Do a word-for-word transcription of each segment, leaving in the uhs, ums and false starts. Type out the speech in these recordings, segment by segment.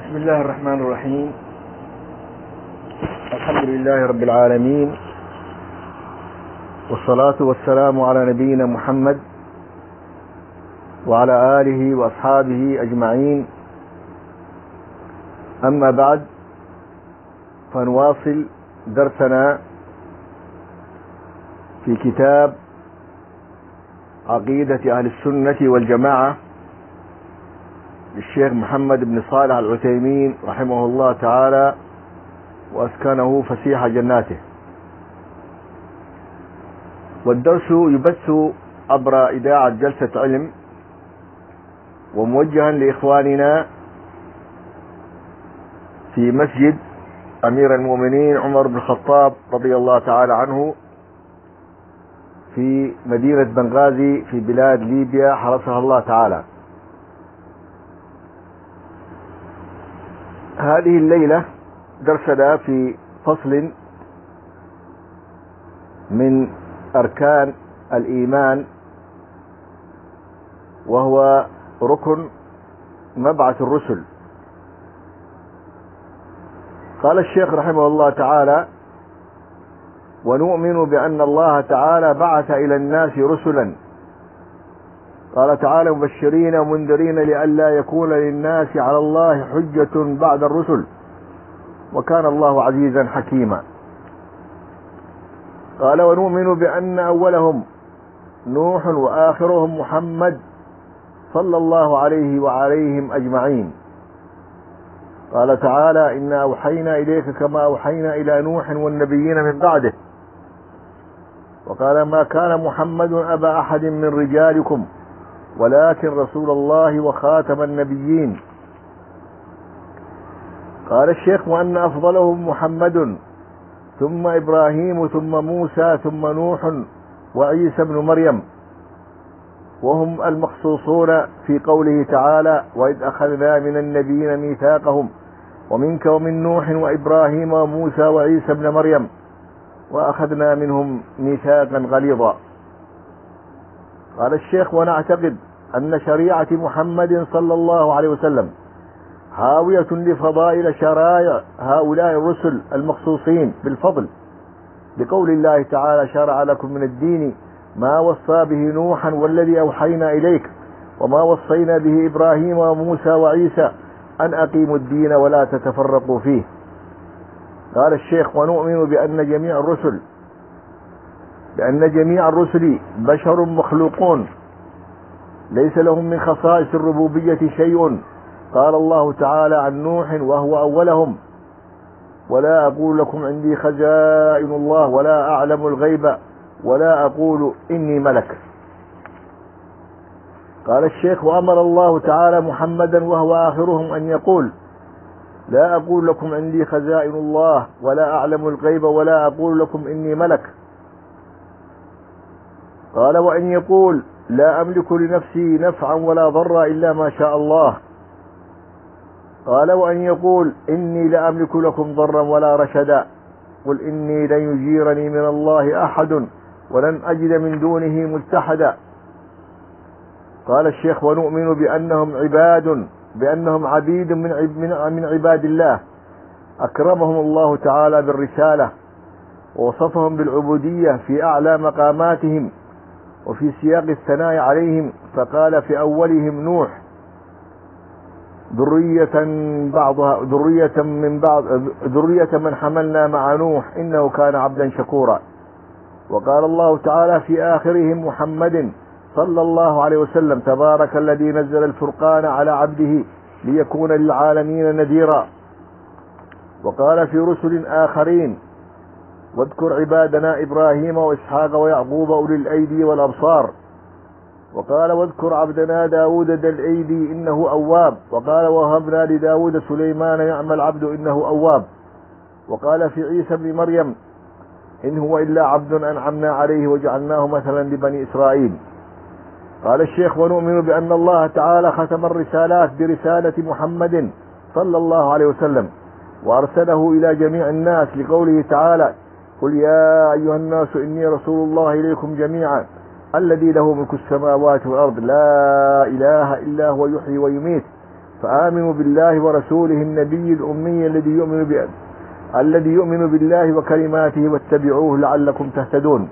بسم الله الرحمن الرحيم. الحمد لله رب العالمين، والصلاة والسلام على نبينا محمد وعلى آله وأصحابه أجمعين. أما بعد، فنواصل درسنا في كتاب عقيدة أهل السنة والجماعة للشيخ محمد بن صالح العثيمين رحمه الله تعالى وأسكنه فسيح جناته. والدرس يبث عبر إذاعة جلسة علم، وموجها لإخواننا في مسجد أمير المؤمنين عمر بن الخطاب رضي الله تعالى عنه في مدينة بنغازي في بلاد ليبيا حرسها الله تعالى. هذه الليلة درسنا في فصل من أركان الإيمان، وهو ركن مبعث الرسل. قال الشيخ رحمه الله تعالى: ونؤمن بأن الله تعالى بعث إلى الناس رسلا. قال تعالى: مبشرين ومنذرين لئلا يكون للناس على الله حجة بعد الرسل، وكان الله عزيزا حكيما. قال: ونؤمن بأن أولهم نوح وآخرهم محمد صلى الله عليه وعليهم أجمعين. قال تعالى: إنا أوحينا إليك كما أوحينا إلى نوح والنبيين من بعده. وقال: ما كان محمد أبا أحد من رجالكم ولكن رسول الله وخاتم النبيين. قال الشيخ: وأن أفضلهم محمد ثم إبراهيم ثم موسى ثم نوح وعيسى بن مريم، وهم المخصوصون في قوله تعالى: وإذ أخذنا من النبيين ميثاقهم ومنك ومن نوح وإبراهيم وموسى وعيسى بن مريم وأخذنا منهم ميثاقا غليظا. قال الشيخ: ونعتقد أن شريعة محمد صلى الله عليه وسلم حاوية لفضائل شرائع هؤلاء الرسل المخصوصين بالفضل، بقول الله تعالى: شرع لكم من الدين ما وصى به نوحا والذي أوحينا إليك وما وصينا به إبراهيم وموسى وعيسى أن أقيموا الدين ولا تتفرقوا فيه. قال الشيخ: ونؤمن بأن جميع الرسل بأن جميع الرسل بشر مخلوقون ليس لهم من خصائص الربوبية شيء. قال الله تعالى عن نوح وهو أولهم: ولا أقول لكم عندي خزائن الله ولا أعلم الغيب ولا أقول إني ملك. قال الشيخ: وأمر الله تعالى محمدا وهو آخرهم أن يقول: لا أقول لكم عندي خزائن الله ولا أعلم الغيب ولا أقول لكم إني ملك. قال: وأن يقول: لا أملك لنفسي نفعا ولا ضرا إلا ما شاء الله. قال: وأن يقول: إني لا أملك لكم ضرا ولا رشدا، قل إني لن يجيرني من الله أحد ولن أجد من دونه ملتحدا. قال الشيخ: ونؤمن بأنهم عباد بأنهم عبيد من من عباد الله أكرمهم الله تعالى بالرسالة ووصفهم بالعبودية في أعلى مقاماتهم وفي سياق الثناء عليهم، فقال في أولهم نوح: ذرية بعضها ذرية من بعض ذرية من حملنا مع نوح إنه كان عبدا شكورا. وقال الله تعالى في آخرهم محمد صلى الله عليه وسلم: تبارك الذي نزل الفرقان على عبده ليكون للعالمين نذيرا. وقال في رسل آخرين: واذكر عبادنا إبراهيم وإسحاق ويعقوب أولي الأيدي والأبصار. وقال: واذكر عبدنا داود ذا الأيدي إنه أواب. وقال: وهبنا لداود سليمان يعمل العبد إنه أواب. وقال في عيسى بن مريم: إن هو إلا عبد أنعمنا عليه وجعلناه مثلا لبني إسرائيل. قال الشيخ: ونؤمن بأن الله تعالى ختم الرسالات برسالة محمد صلى الله عليه وسلم وأرسله إلى جميع الناس، لقوله تعالى: قل يا أيها الناس إني رسول الله إليكم جميعا الذي له ملك السماوات والأرض لا إله إلا هو يحيي ويميت فآمنوا بالله ورسوله النبي الأمي الذي يؤمن ب... الذي يؤمن بالله وكلماته واتبعوه لعلكم تهتدون.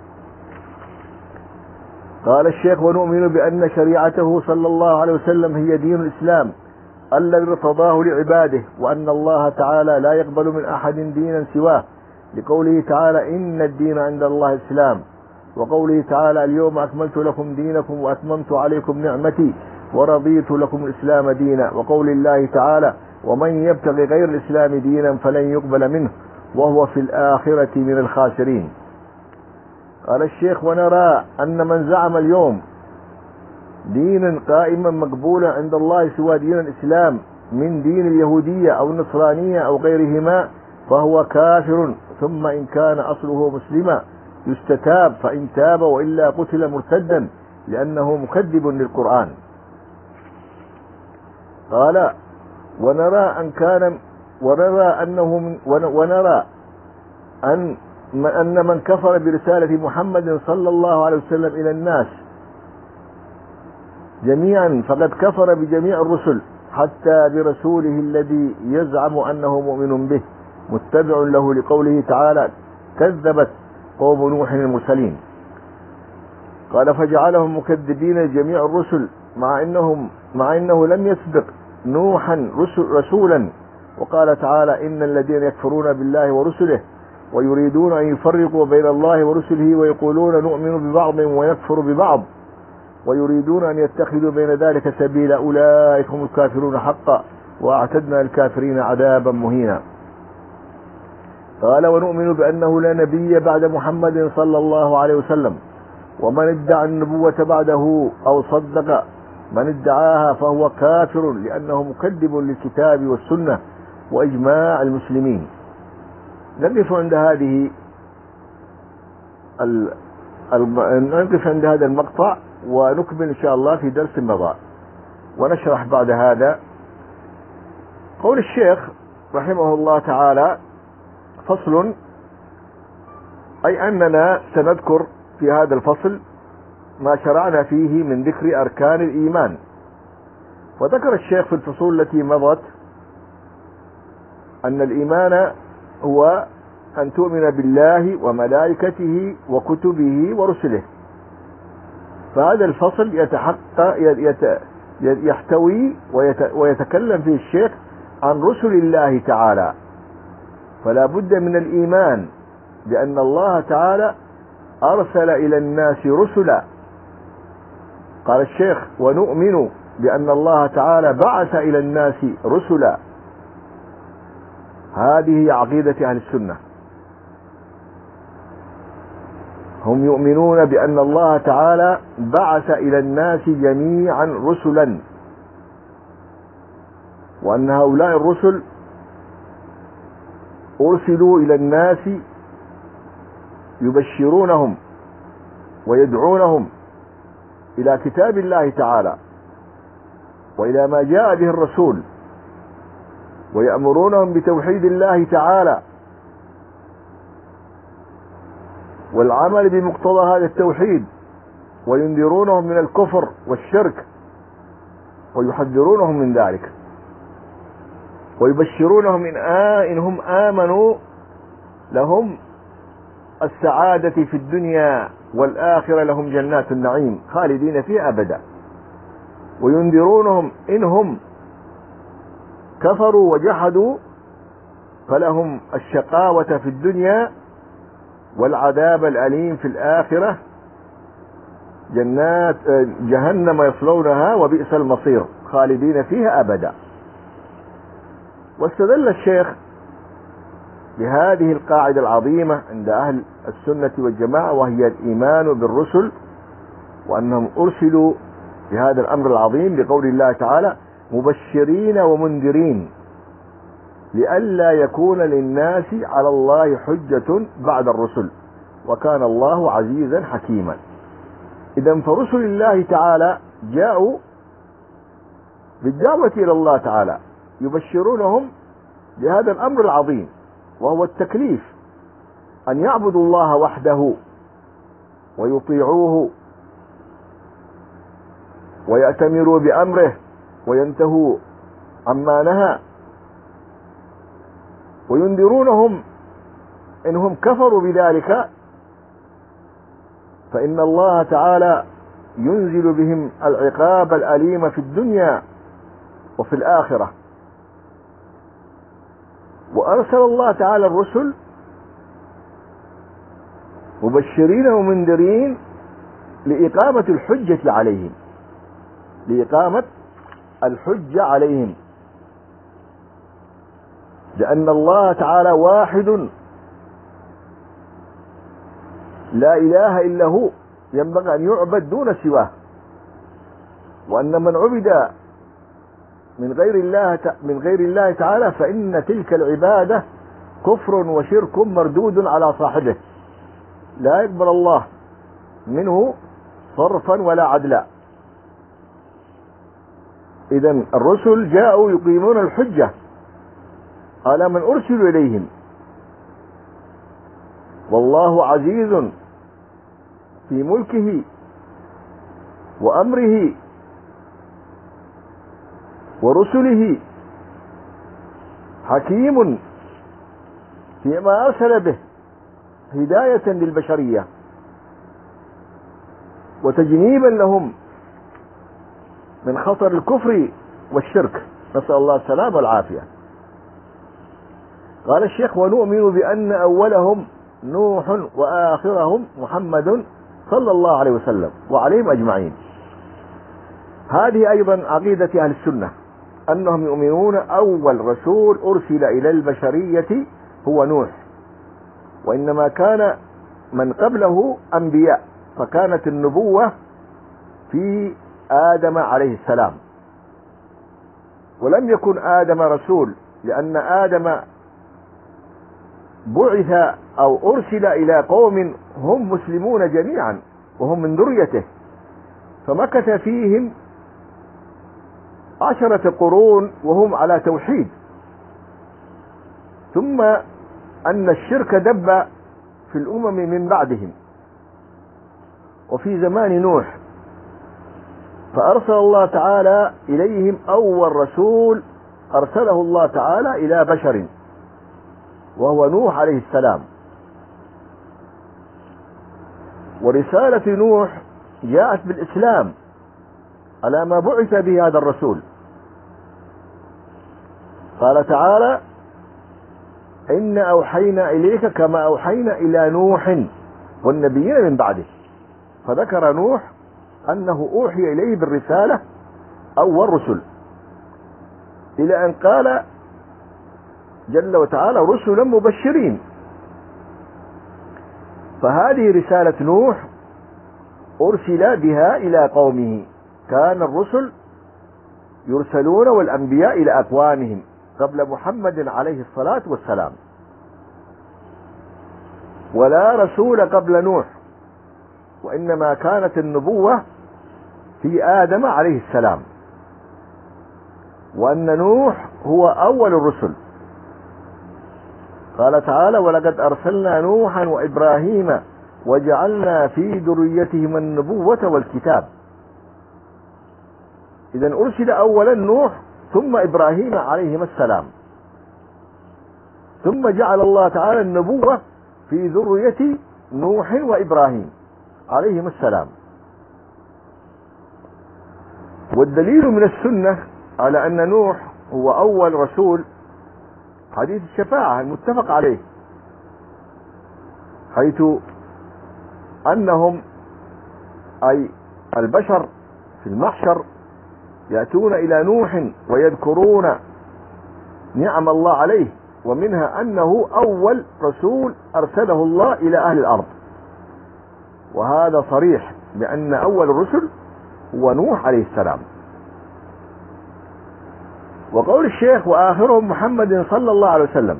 قال الشيخ: ونؤمن بأن شريعته صلى الله عليه وسلم هي دين الإسلام الذي ارتضاه لعباده، وأن الله تعالى لا يقبل من أحد دينا سواه، لقوله تعالى: إن الدين عند الله الإسلام، وقوله تعالى: اليوم أكملت لكم دينكم وأتممت عليكم نعمتي ورضيت لكم الإسلام دينا، وقول الله تعالى: ومن يبتغي غير الإسلام دينا فلن يقبل منه وهو في الآخرة من الخاسرين. قال الشيخ: ونرى أن من زعم اليوم دينا قائما مقبولا عند الله سوى دين الإسلام من دين اليهودية أو النصرانية أو غيرهما فهو كافر، ثم إن كان أصله مسلما يستتاب فإن تاب، وإلا قتل مرتدا لأنه مكذب للقرآن. قال: ونرى أن كان ونرى أنه من ونرى أن أن من كفر برسالة محمد صلى الله عليه وسلم إلى الناس جميعا فقد كفر بجميع الرسل حتى برسوله الذي يزعم أنه مؤمن به متبع له، لقوله تعالى: كذبت قوم نوح المرسلين. قال: فجعلهم مكذبين لجميع الرسل مع انهم مع انه لم يسبق نوحا رسولا. وقال تعالى: ان الذين يكفرون بالله ورسله ويريدون ان يفرقوا بين الله ورسله ويقولون نؤمن ببعض ويكفر ببعض ويريدون ان يتخذوا بين ذلك سبيلا اولئك هم الكافرون حقا واعتدنا للكافرين عذابا مهينا. قال: ونؤمن بأنه لا نبي بعد محمد صلى الله عليه وسلم، ومن ادعى النبوة بعده أو صدق من ادعاها فهو كافر لأنه مكذب للكتاب والسنة وإجماع المسلمين. نقف عند هذه ال... نقف عند هذا المقطع ونكمل إن شاء الله في درس مضى، ونشرح بعد هذا قول الشيخ رحمه الله تعالى: فصل، أي أننا سنذكر في هذا الفصل ما شرعنا فيه من ذكر أركان الإيمان. وذكر الشيخ في الفصول التي مضت أن الإيمان هو أن تؤمن بالله وملائكته وكتبه ورسله. فهذا الفصل يتحقق يحتوي ويتكلم فيه الشيخ عن رسل الله تعالى، فلا بد من الإيمان بأن الله تعالى أرسل إلى الناس رسلا. قال الشيخ: ونؤمن بأن الله تعالى بعث إلى الناس رسلا. هذه عقيدة أهل السنة، هم يؤمنون بأن الله تعالى بعث إلى الناس جميعا رسلا، وأن هؤلاء الرسل أرسلوا إلى الناس يبشرونهم ويدعونهم إلى كتاب الله تعالى وإلى ما جاء به الرسول، ويأمرونهم بتوحيد الله تعالى والعمل بمقتضى هذا التوحيد، وينذرونهم من الكفر والشرك ويحذرونهم من ذلك، ويبشرونهم إن, آه إن هم آمنوا لهم السعادة في الدنيا والآخرة، لهم جنات النعيم خالدين فيها أبدا، وينذرونهم إن هم كفروا وجحدوا فلهم الشقاوة في الدنيا والعذاب الأليم في الآخرة، جنات جهنم يصلونها وبئس المصير خالدين فيها أبدا. واستدل الشيخ بهذه القاعدة العظيمة عند أهل السنة والجماعة، وهي الإيمان بالرسل وأنهم أرسلوا بهذا الأمر العظيم، بقول الله تعالى: مبشرين ومنذرين لئلا يكون للناس على الله حجة بعد الرسل وكان الله عزيزا حكيما. إذن فرسل الله تعالى جاءوا بالدعوة إلى الله تعالى يبشرونهم بهذا الأمر العظيم، وهو التكليف أن يعبدوا الله وحده ويطيعوه ويأتمروا بأمره وينتهوا عما نهى، وينذرونهم إنهم كفروا بذلك فإن الله تعالى ينزل بهم العقاب الأليم في الدنيا وفي الآخرة. وأرسل الله تعالى الرسل مبشرين ومنذرين لإقامة الحجة عليهم، لإقامة الحجة عليهم، لأن الله تعالى واحد لا إله إلا هو، ينبغي أن يعبد دون سواه، وأن من عبد من غير الله من غير الله تعالى فإن تلك العبادة كفر وشرك مردود على صاحبه، لا يقبل الله منه صرفا ولا عدلا. إذن الرسل جاءوا يقيمون الحجة على من أرسلوا إليهم، والله عزيز في ملكه وأمره ورسله، حكيم فيما أرسل به هداية للبشرية وتجنيبا لهم من خطر الكفر والشرك، نسأل الله السلامة والعافية. قال الشيخ: ونؤمن بأن أولهم نوح وآخرهم محمد صلى الله عليه وسلم وعليهم أجمعين. هذه أيضا عقيدة أهل السنة، أنهم يؤمنون أول رسول أرسل إلى البشرية هو نوح، وإنما كان من قبله أنبياء، فكانت النبوة في آدم عليه السلام، ولم يكن آدم رسول، لأن آدم بعث أو أرسل إلى قوم هم مسلمون جميعا وهم من ذريته، فمكث فيهم عشرة قرون وهم على توحيد، ثم أن الشرك دب في الأمم من بعدهم. وفي زمان نوح فأرسل الله تعالى إليهم أول رسول أرسله الله تعالى إلى بشر، وهو نوح عليه السلام. ورسالة نوح جاءت بالإسلام على ما بعث به هذا الرسول. قال تعالى: إنا أوحينا إليك كما أوحينا إلى نوح والنبيين من بعده، فذكر نوح أنه أوحي إليه بالرسالة أول رسل، إلى أن قال جل وتعالى: رسلا مبشرين. فهذه رسالة نوح أرسل بها إلى قومه، كان الرسل يرسلون والأنبياء إلى أقوامهم قبل محمد عليه الصلاة والسلام، ولا رسول قبل نوح، وإنما كانت النبوة في آدم عليه السلام، وأن نوح هو أول الرسل. قال تعالى: ولقد أرسلنا نوحا وإبراهيم وجعلنا في ذريتهما النبوة والكتاب. إذن أرسل أولا نوح ثم إبراهيم عليهما السلام، ثم جعل الله تعالى النبوة في ذرية نوح وإبراهيم عليهما السلام. والدليل من السنة على أن نوح هو أول رسول حديث الشفاعة المتفق عليه، حيث أنهم أي البشر في المحشر يأتون إلى نوح ويذكرون نعم الله عليه، ومنها أنه أول رسول أرسله الله إلى أهل الأرض، وهذا صريح بأن أول الرسل هو نوح عليه السلام. وقول الشيخ: وآخرهم محمد صلى الله عليه وسلم،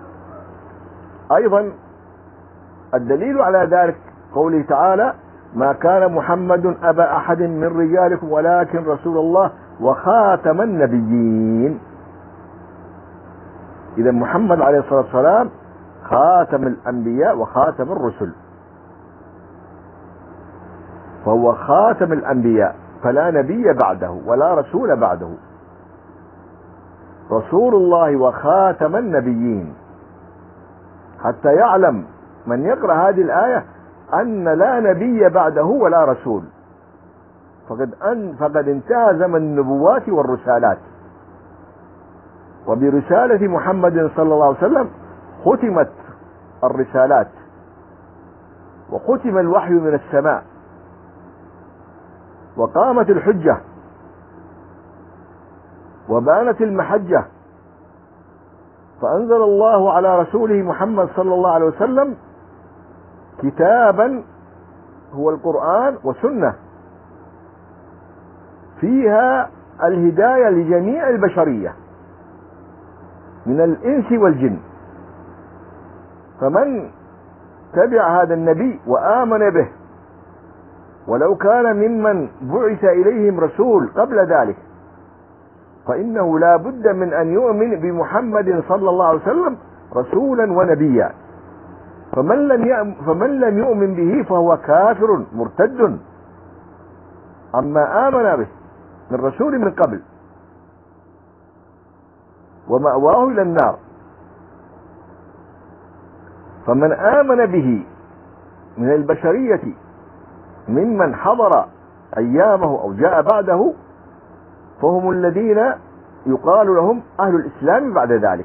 أيضا الدليل على ذلك قوله تعالى: ما كان محمد أبا أحد من رجالكم ولكن رسول الله وخاتم النبيين. إذا محمد عليه الصلاة والسلام خاتم الأنبياء وخاتم الرسل، فهو خاتم الأنبياء، فلا نبي بعده ولا رسول بعده. رسول الله وخاتم النبيين، حتى يعلم من يقرأ هذه الآية أن لا نبي بعده ولا رسول، فقد أن فقد انتهى زمن النبوات والرسالات، وبرسالة محمد صلى الله عليه وسلم ختمت الرسالات وختم الوحي من السماء وقامت الحجة وبانت المحجة، فأنزل الله على رسوله محمد صلى الله عليه وسلم كتابا هو القرآن وسنة فيها الهداية لجميع البشرية من الإنس والجن. فمن تبع هذا النبي وآمن به ولو كان ممن بعث إليهم رسول قبل ذلك فإنه لا بد من أن يؤمن بمحمد صلى الله عليه وسلم رسولا ونبيا. فمن لم فمن لم يؤمن به فهو كافر مرتد عما آمن به من رسول من قبل، ومأواه إلى النار. فمن آمن به من البشرية ممن حضر أيامه أو جاء بعده فهم الذين يقال لهم أهل الإسلام بعد ذلك.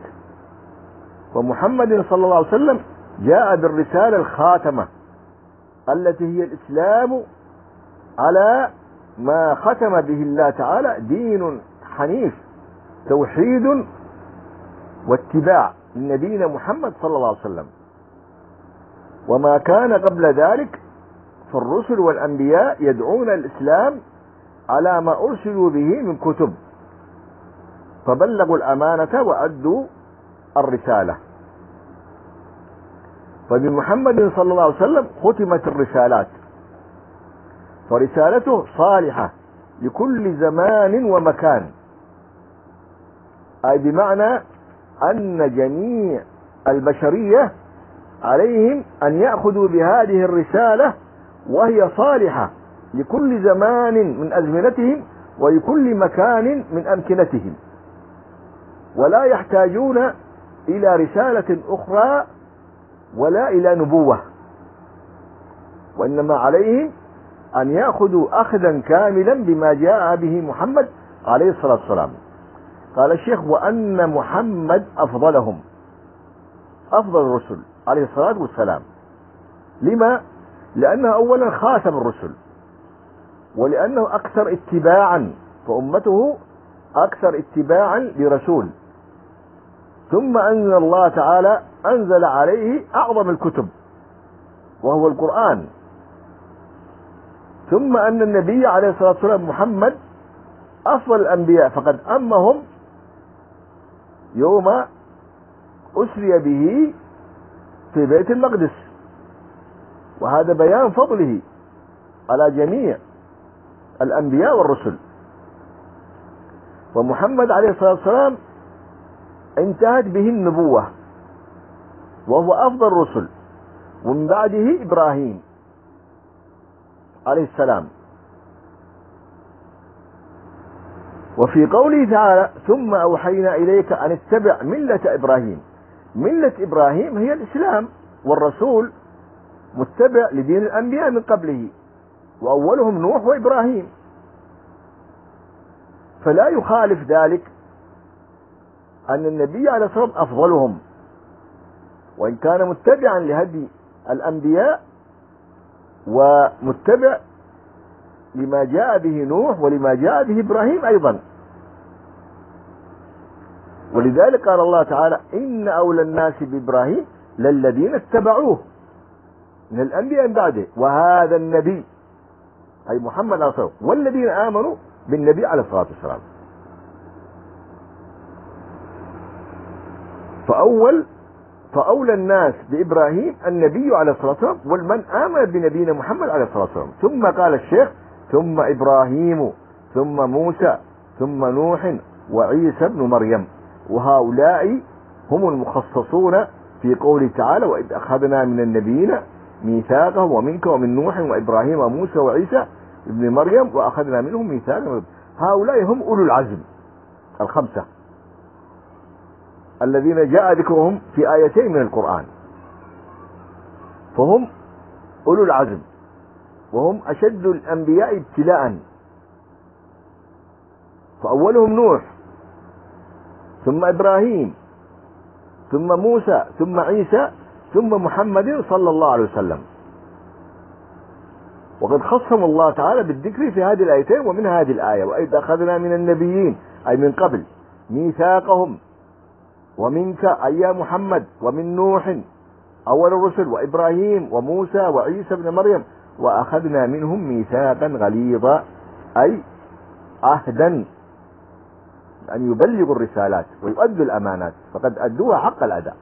ومحمد صلى الله عليه وسلم جاء بالرسالة الخاتمة التي هي الإسلام على ما ختم به الله تعالى، دين حنيف توحيد واتباع لنبينا محمد صلى الله عليه وسلم. وما كان قبل ذلك فالرسل والأنبياء يدعون الإسلام على ما أرسلوا به من كتب، فبلغوا الأمانة وأدوا الرسالة. فبمحمد صلى الله عليه وسلم ختمت الرسالات، فرسالته صالحة لكل زمان ومكان، أي بمعنى أن جميع البشرية عليهم أن يأخذوا بهذه الرسالة وهي صالحة لكل زمان من أزمنتهم ولكل مكان من أمكنتهم، ولا يحتاجون إلى رسالة أخرى ولا إلى نبوة، وإنما عليهم أن يأخذوا أخذا كاملا بما جاء به محمد عليه الصلاة والسلام. قال الشيخ: وأن محمد أفضلهم، أفضل الرسل عليه الصلاة والسلام. لما؟ لأنه أولا خاتم الرسل، ولأنه أكثر اتباعا، فأمته أكثر اتباعا لرسول. ثم أنزل الله تعالى أنزل عليه أعظم الكتب وهو القرآن. ثم أن النبي عليه الصلاة والسلام محمد أفضل الأنبياء، فقد أمهم يوم أسري به في بيت المقدس، وهذا بيان فضله على جميع الأنبياء والرسل. ومحمد عليه الصلاة والسلام انتهت به النبوة وهو أفضل الرسل، ومن بعده إبراهيم عليه السلام. وفي قوله تعالى: ثم أوحينا إليك أن اتبع ملة إبراهيم. ملة إبراهيم هي الإسلام، والرسول متبع لدين الأنبياء من قبله، وأولهم نوح وإبراهيم، فلا يخالف ذلك أن النبي عليه الصلاة والسلام أفضلهم، وإن كان متبعا لهدي الأنبياء ومتبع لما جاء به نوح ولما جاء به إبراهيم أيضا. ولذلك قال الله تعالى: إن أولى الناس بإبراهيم للذين اتبعوه من الأنبياء من بعده وهذا النبي، أي محمد عليه الصلاة والسلام، والذين آمنوا بالنبي عليه الصلاة والسلام. فأول فأولى الناس بإبراهيم النبي عليه الصلاة والسلام، والمن آمن بنبينا محمد عليه الصلاة والسلام. ثم قال الشيخ: ثم إبراهيم ثم موسى ثم نوح وعيسى ابن مريم، وهؤلاء هم المخصصون في قوله تعالى: وإذ أخذنا من النبيين ميثاقهم ومنك ومن نوح وإبراهيم وموسى وعيسى ابن مريم وأخذنا منهم ميثاقا. هؤلاء هم أولو العزم الخمسة. الذين جاء ذكرهم في آيتين من القرآن، فهم أولو العزم، وهم أشد الأنبياء ابتلاء. فأولهم نوح، ثم إبراهيم، ثم موسى، ثم عيسى، ثم محمد صلى الله عليه وسلم. وقد خصهم الله تعالى بالذكر في هذه الآيتين ومن هذه الآية: وإذ أخذنا من النبيين، أي من قبل، ميثاقهم ومنك أي يا محمد، ومن نوح أول الرسل، وإبراهيم وموسى وعيسى بن مريم، وأخذنا منهم ميثاقا غليظا، أي عهدا أن يبلغوا الرسالات ويؤدوا الأمانات، فقد أدوها حق الأداء.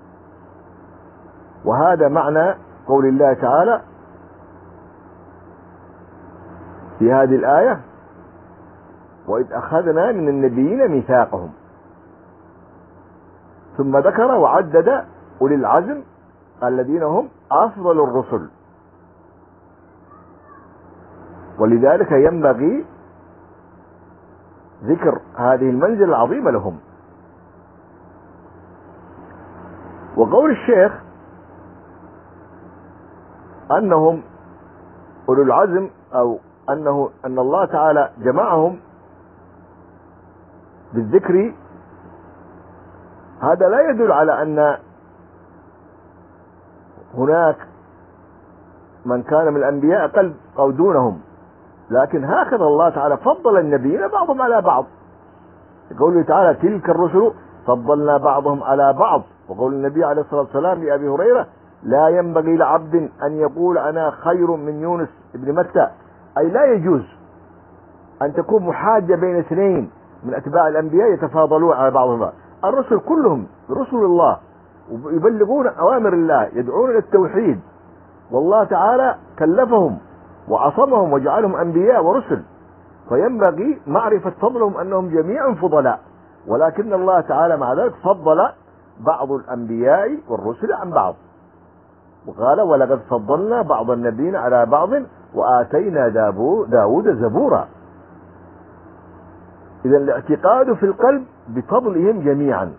وهذا معنى قول الله تعالى في هذه الآية: وإذ أخذنا من النبيين ميثاقهم. ثم ذكر وعدد أولي العزم الذين هم أفضل الرسل، ولذلك ينبغي ذكر هذه المنزلة العظيمة لهم. وقول الشيخ أنهم أولو العزم، أو أنه أن الله تعالى جمعهم بالذكر، هذا لا يدل على أن هناك من كان من الأنبياء أقل أو دونهم، لكن هكذا الله تعالى فضل النبيين بعضهم على بعض. قوله تعالى: تلك الرسل فضلنا بعضهم على بعض. وقول النبي عليه الصلاة والسلام لأبي هريرة: لا ينبغي لعبد أن يقول أنا خير من يونس ابن متى، أي لا يجوز أن تكون محاجة بين اثنين من أتباع الأنبياء يتفاضلون على بعضهم. الرسل كلهم رسل الله، ويبلغون أوامر الله، يدعون إلى التوحيد، والله تعالى كلفهم وعصمهم وجعلهم أنبياء ورسل، فينبغي معرفة فضلهم أنهم جميعا فضلاء، ولكن الله تعالى مع ذلك فضل بعض الأنبياء والرسل عن بعض، وقال: ولقد فضلنا بعض النبيين على بعض وآتينا داود زبورا. إذا الاعتقاد في القلب بفضلهم جميعا،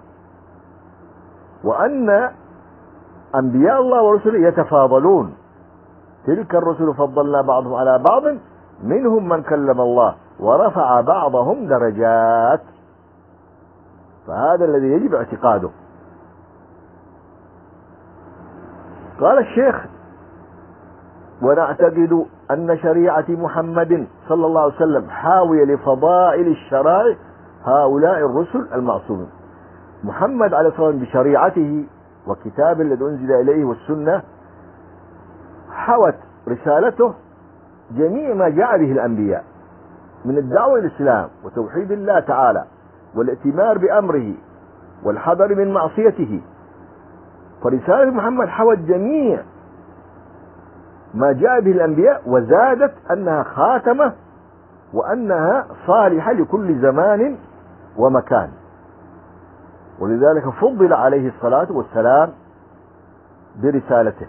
وأن أنبياء الله ورسله يتفاضلون. تلك الرسل فضلنا بعضهم على بعض منهم من كلم الله ورفع بعضهم درجات. فهذا الذي يجب اعتقاده. قال الشيخ: ونعتقد أن شريعة محمد صلى الله عليه وسلم حاوية لفضائل الشرائع هؤلاء الرسل المعصومين. محمد عليه الصلاة والسلام بشريعته وكتاب الذي أنزل إليه والسنة حوت رسالته جميع ما جاء به الأنبياء من الدعوة إلى الإسلام وتوحيد الله تعالى والائتمار بأمره والحذر من معصيته. فرسالة محمد حوت جميع ما جاء به الأنبياء، وزادت أنها خاتمة وأنها صالحة لكل زمان ومكان، ولذلك فضل عليه الصلاة والسلام برسالته.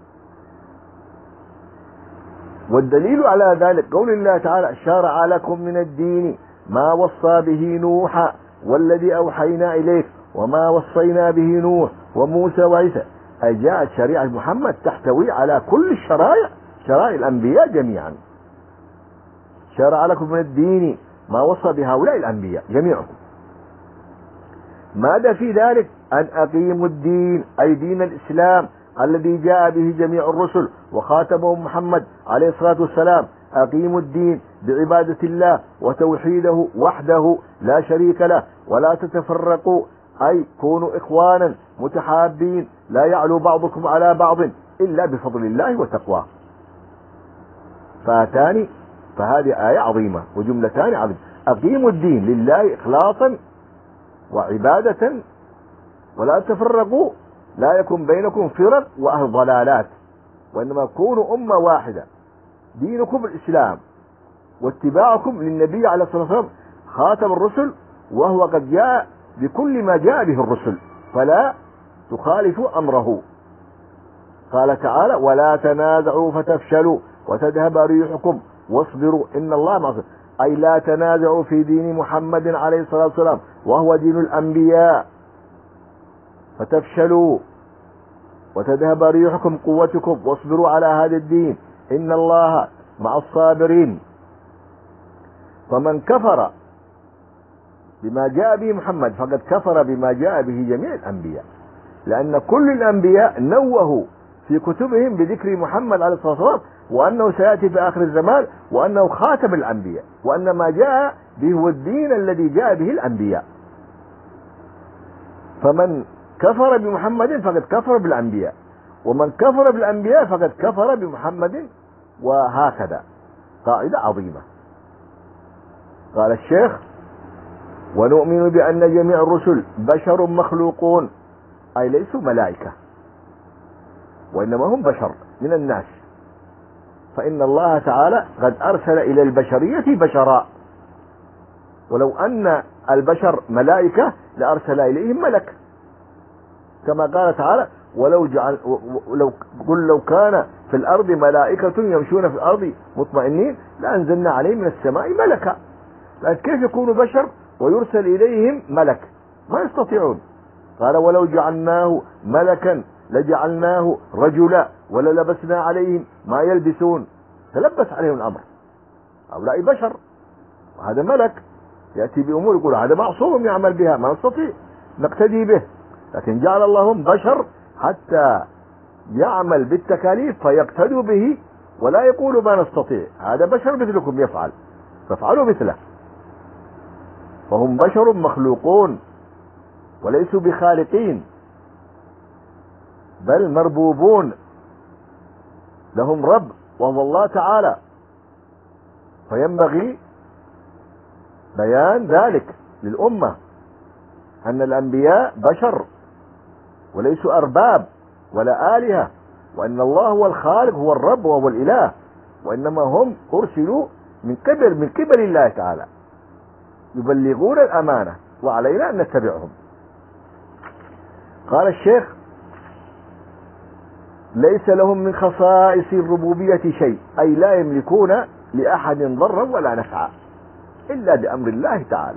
والدليل على ذلك قول الله تعالى: شرع لكم من الدين ما وصى به نوح والذي أوحينا إليك وما وصينا به نوح وموسى وعيسى. أي جاءت شريعة محمد تحتوي على كل الشرائع، شرائع الأنبياء جميعا. شرع لكم من الدين ما وصى بهؤلاء الأنبياء جميعهم. ماذا في ذلك؟ أن أقيموا الدين، أي دين الإسلام الذي جاء به جميع الرسل وخاتمهم محمد عليه الصلاة والسلام. أقيموا الدين بعبادة الله وتوحيده وحده لا شريك له، ولا تتفرقوا، أي كونوا إخوانا متحابين لا يعلو بعضكم على بعض إلا بفضل الله وتقواه. فاتان فهذه آية عظيمة وجملتان عظيمة. أقيموا الدين لله إخلاصا وعبادة ولا تفرقوا، لا يكون بينكم فرق وأهل ضلالات، وإنما كونوا أمة واحدة، دينكم الإسلام واتباعكم للنبي عليه الصلاة والسلام خاتم الرسل، وهو قد جاء بكل ما جاء به الرسل، فلا تخالفوا أمره. قال تعالى: ولا تنازعوا فتفشلوا وتذهب ريحكم واصبروا إن الله مع الصابرين. أي لا تنازعوا في دين محمد عليه الصلاة والسلام وهو دين الأنبياء، فتفشلوا وتذهب ريحكم قوتكم واصبروا على هذا الدين إن الله مع الصابرين. فمن كفر بما جاء به محمد فقد كفر بما جاء به جميع الأنبياء، لأن كل الأنبياء نوهوا في كتبهم بذكر محمد عليه الصلاة والسلام، وأنه سيأتي في آخر الزمان، وأنه خاتم الأنبياء، وأن ما جاء به هو الدين الذي جاء به الأنبياء. فمن كفر بمحمد فقد كفر بالأنبياء، ومن كفر بالأنبياء فقد كفر بمحمد، وهكذا قاعدة عظيمة. قال الشيخ: ونؤمن بأن جميع الرسل بشر مخلوقون، أي ليسوا ملائكة وإنما هم بشر من الناس، فإن الله تعالى قد أرسل إلى البشرية بشراء، ولو أن البشر ملائكة لأرسل إليهم ملك، كما قال تعالى: ولو جعل ولو قل لو كان في الأرض ملائكة يمشون في الأرض مطمئنين لأنزلنا عليهم من السماء ملكا. لكن كيف يكون بشر ويرسل إليهم ملك؟ ما يستطيعون. قال: ولو جعلناه ملكا لجعلناه رجلا وللبسنا عليهم ما يلبسون. تلبس عليهم الأمر، هؤلاء بشر وهذا ملك يأتي بأمور يقول هذا معصوم يعمل بها، ما نستطيع نقتدي به، لكن جعل اللهم بشر حتى يعمل بالتكاليف فيقتدوا به، ولا يقولوا ما نستطيع، هذا بشر مثلكم يفعل فافعلوا مثله. فهم بشر مخلوقون وليسوا بخالقين، بل مربوبون، لهم رب وهو الله تعالى. فينبغي بيان ذلك للأمة أن الأنبياء بشر وليسوا أرباب ولا آلهة، وأن الله هو الخالق هو الرب وهو الإله، وإنما هم أرسلوا من قبل من قبل الله تعالى يبلغون الأمانة، وعلينا أن نتبعهم. قال الشيخ: ليس لهم من خصائص الربوبية شيء، أي لا يملكون لأحد ضرا ولا نفعا إلا بأمر الله تعالى.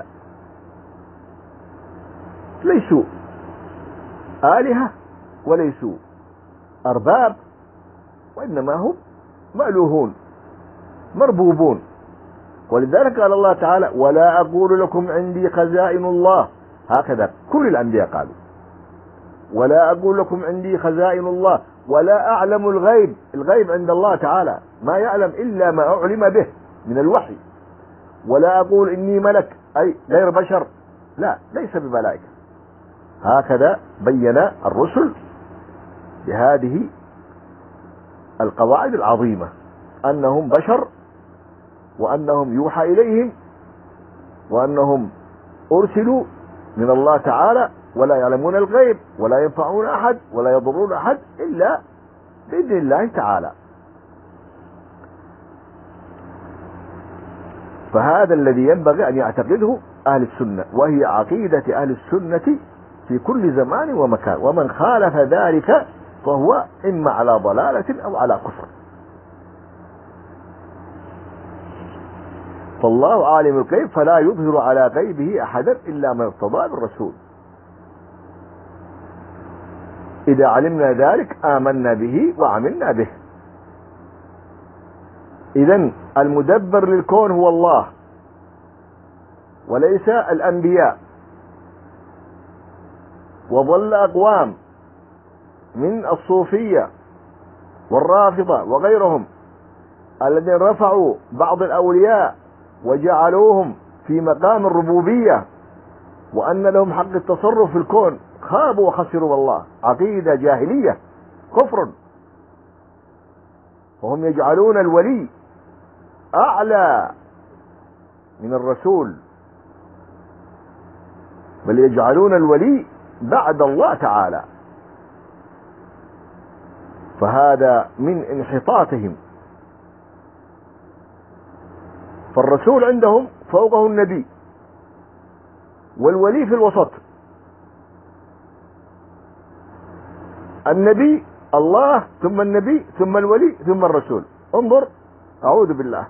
ليسوا آلهة وليسوا أرباب، وإنما هم مألوهون مربوبون. ولذلك قال الله تعالى: ولا أقول لكم عندي خزائن الله، هكذا كل الأنبياء قالوا: ولا أقول لكم عندي خزائن الله ولا أعلم الغيب. الغيب عند الله تعالى، ما يعلم إلا ما أعلم به من الوحي. ولا أقول إني ملك، أي غير بشر، لا ليس بملائكة. هكذا بين الرسل بهذه القواعد العظيمة أنهم بشر، وأنهم يوحى إليهم، وأنهم أرسلوا من الله تعالى، ولا يعلمون الغيب ولا ينفعون أحد ولا يضرون أحد إلا بإذن الله تعالى. فهذا الذي ينبغي أن يعتقده أهل السنة، وهي عقيدة أهل السنة في كل زمان ومكان، ومن خالف ذلك فهو إما على ضلالة أو على كفر. فالله عالم الغيب فلا يظهر على غيبه أحدا إلا من ارتضى بالرسول. إذا علمنا ذلك آمنا به وعملنا به. إذن المدبر للكون هو الله وليس الأنبياء. وظل أقوام من الصوفية والرافضة وغيرهم الذين رفعوا بعض الأولياء وجعلوهم في مقام الربوبية وأن لهم حق التصرف في الكون، خابوا وخسروا والله، عقيدة جاهلية كفر. وهم يجعلون الولي أعلى من الرسول، بل يجعلون الولي بعد الله تعالى، فهذا من انحطاطهم. فالرسول عندهم فوقه النبي، والولي في الوسط. النبي الله ثم النبي ثم الولي ثم الرسول. انظر، أعوذ بالله.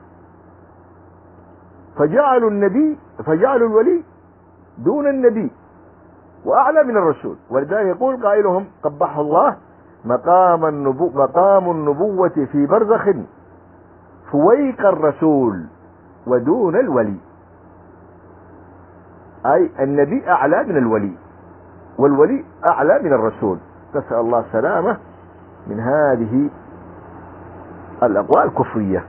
فجعلوا النبي فجعلوا الولي دون النبي، وأعلى من الرسول. ولذلك يقول قائلهم قبحه الله: مقام النبو مقام النبوة في برزخ فويق الرسول ودون الولي. أي النبي أعلى من الولي، والولي أعلى من الرسول. نسأل الله السلامة من هذه الأقوال الكفرية.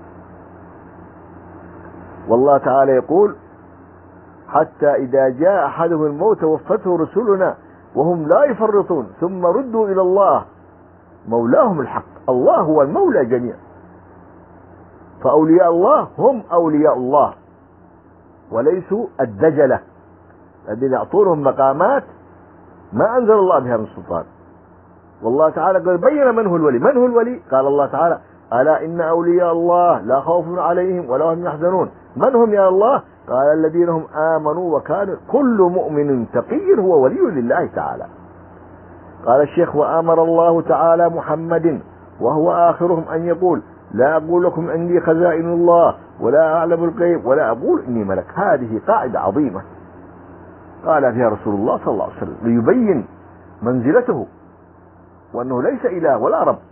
والله تعالى يقول: حتى إذا جاء أحدهم الموت وفته رسلنا وهم لا يفرطون ثم ردوا إلى الله مولاهم الحق. الله هو المولى جميعا، فأولياء الله هم أولياء الله وليسوا الدجلة الذين يعطونهم مقامات ما أنزل الله بها من سلطان. والله تعالى قال بين من هو الولي. من هو الولي؟ قال الله تعالى: ألا إن أولياء الله لا خوف عليهم ولا هم يحزنون. من هم يا الله؟ قال: الذين هم آمنوا وكانوا. كل مؤمن تقي هو ولي لله تعالى. قال الشيخ: وأمر الله تعالى محمد وهو آخرهم أن يقول: لا أقول لكم عندي خزائن الله ولا أعلم الغيب ولا أقول إني ملك. هذه قاعدة عظيمة قال فيها رسول الله صلى الله عليه وسلم ليبين منزلته وأنه ليس إله ولا رب.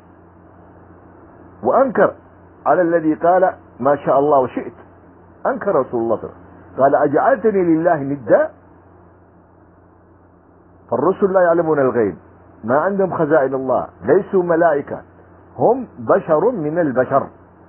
وأنكر على الذي قال ما شاء الله وشئت. أنكر رسول الله صلى الله عليه وسلم قال: أجعلتني لله ندا؟ فالرسل لا يعلمون الغيب، ما عندهم خزائن الله، ليسوا ملائكة، هم بشر من البشر.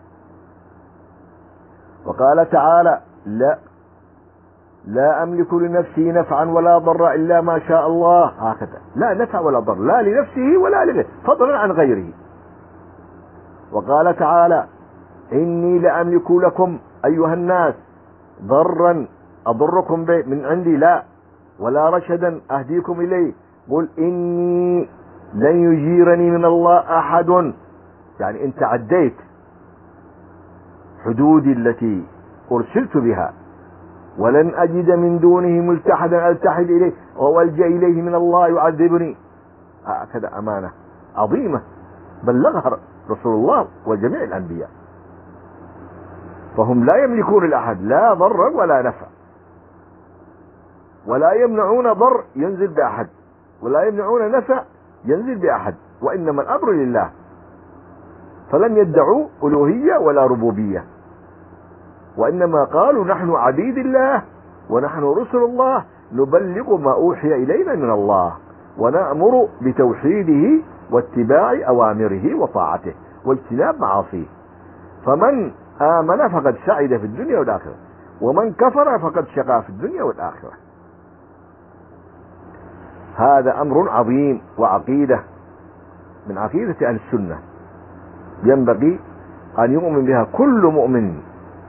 وقال تعالى: لا لا أملك لنفسي نفعا ولا ضرا إلا ما شاء الله. هكذا لا نفع ولا ضر، لا لنفسه ولا لغيره، فضلا عن غيره. وقال تعالى: إني لأملك لكم أيها الناس ضرا أضركم به من عندي لا، ولا رشدا أهديكم إليه. قل إني لن يجيرني من الله أحد. يعني أنت عديت حدودي التي أرسلت بها، ولن أجد من دونه ملتحدا ألتحد إليه وألجأ إليه من الله يعذبني. هكذا أمانة عظيمة بلغها رسول الله وجميع الأنبياء. فهم لا يملكون لأحد لا ضرا ولا نفع، ولا يمنعون ضر ينزل بأحد، ولا يمنعون نفع ينزل بأحد، وإنما الأمر لله. فلم يدعوا ألوهية ولا ربوبية، وإنما قالوا: نحن عبيد الله ونحن رسل الله نبلغ ما أوحي إلينا من الله ونأمر بتوحيده واتباع أوامره وطاعته واجتناب معاصيه. فمن آمن فقد سعد في الدنيا والآخرة، ومن كفر فقد شقى في الدنيا والآخرة. هذا أمر عظيم وعقيدة من عقيدة أهل السنة ينبغي أن يؤمن بها كل مؤمن،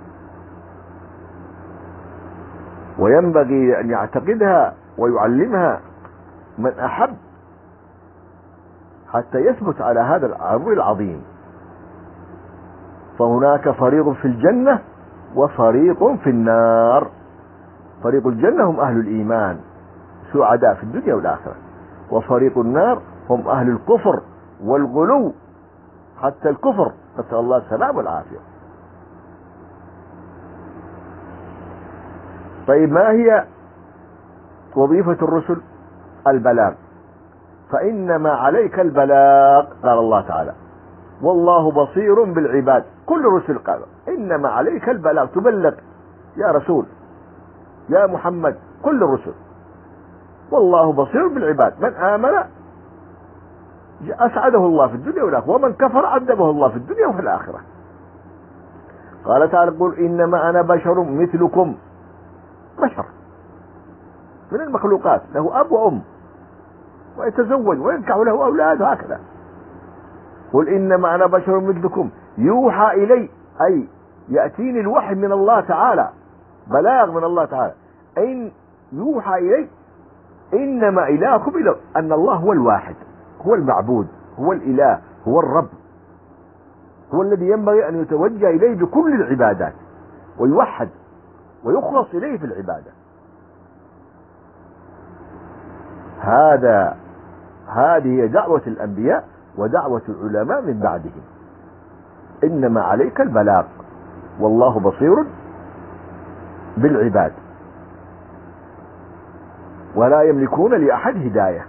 وينبغي أن يعتقدها ويعلمها من أحب حتى يثبت على هذا الأمر العظيم. فهناك فريق في الجنة وفريق في النار. فريق الجنة هم أهل الإيمان سعداء في الدنيا والآخرة، وفريق النار هم أهل الكفر والغلو حتى الكفر، نسأل الله السلامة والعافية. طيب، ما هي وظيفة الرسل؟ البلاغ. فإنما عليك البلاغ. قال الله تعالى: والله بصير بالعباد. كل الرسل قال: إنما عليك البلاغ، تبلغ يا رسول يا محمد. كل الرسل. والله بصير بالعباد، من آمن أسعده الله في الدنيا والآخرة، ومن كفر عذبه الله في الدنيا وفي الآخرة. قال تعالى: قل إنما أنا بشر مثلكم. بشر من المخلوقات، له أب وأم ويتزوج وينكح له أولاد، هكذا. قل إنما أنا بشر مثلكم يوحى إلي، أي يأتيني الوحي من الله تعالى، بلاغ من الله تعالى. إن يوحى إلي إنما إلهكم إله، أن الله هو الواحد، هو المعبود، هو الإله، هو الرب، هو الذي ينبغي أن يتوجه إليه بكل العبادات ويوحد ويخلص إليه في العبادة. هذا هذه دعوة الأنبياء ودعوة العلماء من بعدهم. إنما عليك البلاغ والله بصير بالعباد. ولا يملكون لأحد هداية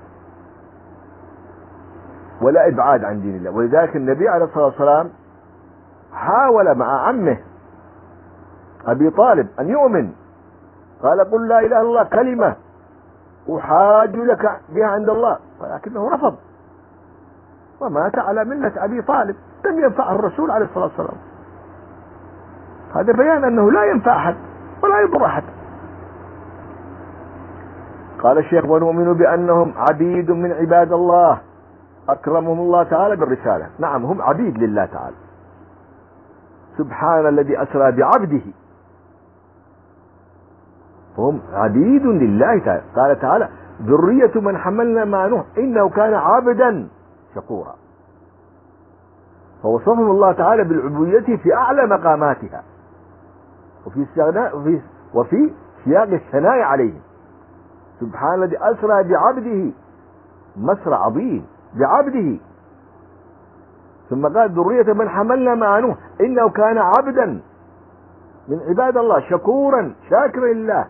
ولا إبعاد عن دين الله. ولذلك النبي عليه الصلاة والسلام حاول مع عمه أبي طالب أن يؤمن، قال قل لا إله إلا الله كلمة أحاج لك بها عند الله، ولكنه رفض ومات على ملة أبي طالب، لم ينفعه الرسول عليه الصلاة والسلام. هذا بيان أنه لا ينفع أحد ولا يضر أحد. قال الشيخ ونؤمن بأنهم عبيد من عباد الله أكرمهم الله تعالى بالرسالة. نعم هم عبيد لله تعالى. سبحان الذي أسرى بعبده، هم عبيد لله تعالى. قال تعالى ذرية من حملنا مع نوح إنه كان عبدا شكورا. فوصفهم الله تعالى بالعبودية في أعلى مقاماتها وفي وفي وفي سياق الثناء عليهم. سبحان الذي أسرى بعبده، مسرى عظيم بعبده. ثم قال ذرية من حملنا مع نوح إنه كان عبدا من عباد الله شكورا شاكرا لله.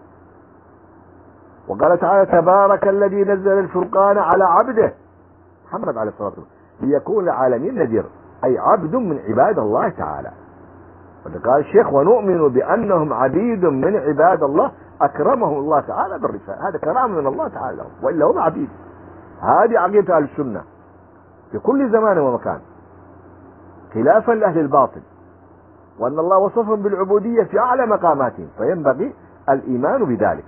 وقال تعالى تبارك الذي نزل الفرقان على عبده محمد عليه الصلاة والسلام ليكون العالمين نذير، أي عبد من عباد الله تعالى. وقال الشيخ ونؤمن بأنهم عبيد من عباد الله أكرمهم الله تعالى بالرسالة. هذا كرام من الله تعالى لهم، وإلا هم عبيد. هذه عقيدة أهل السنة في كل زمان ومكان، خلافا لأهل الباطل، وأن الله وصفهم بالعبودية في أعلى مقاماتهم، فينبغي الإيمان بذلك.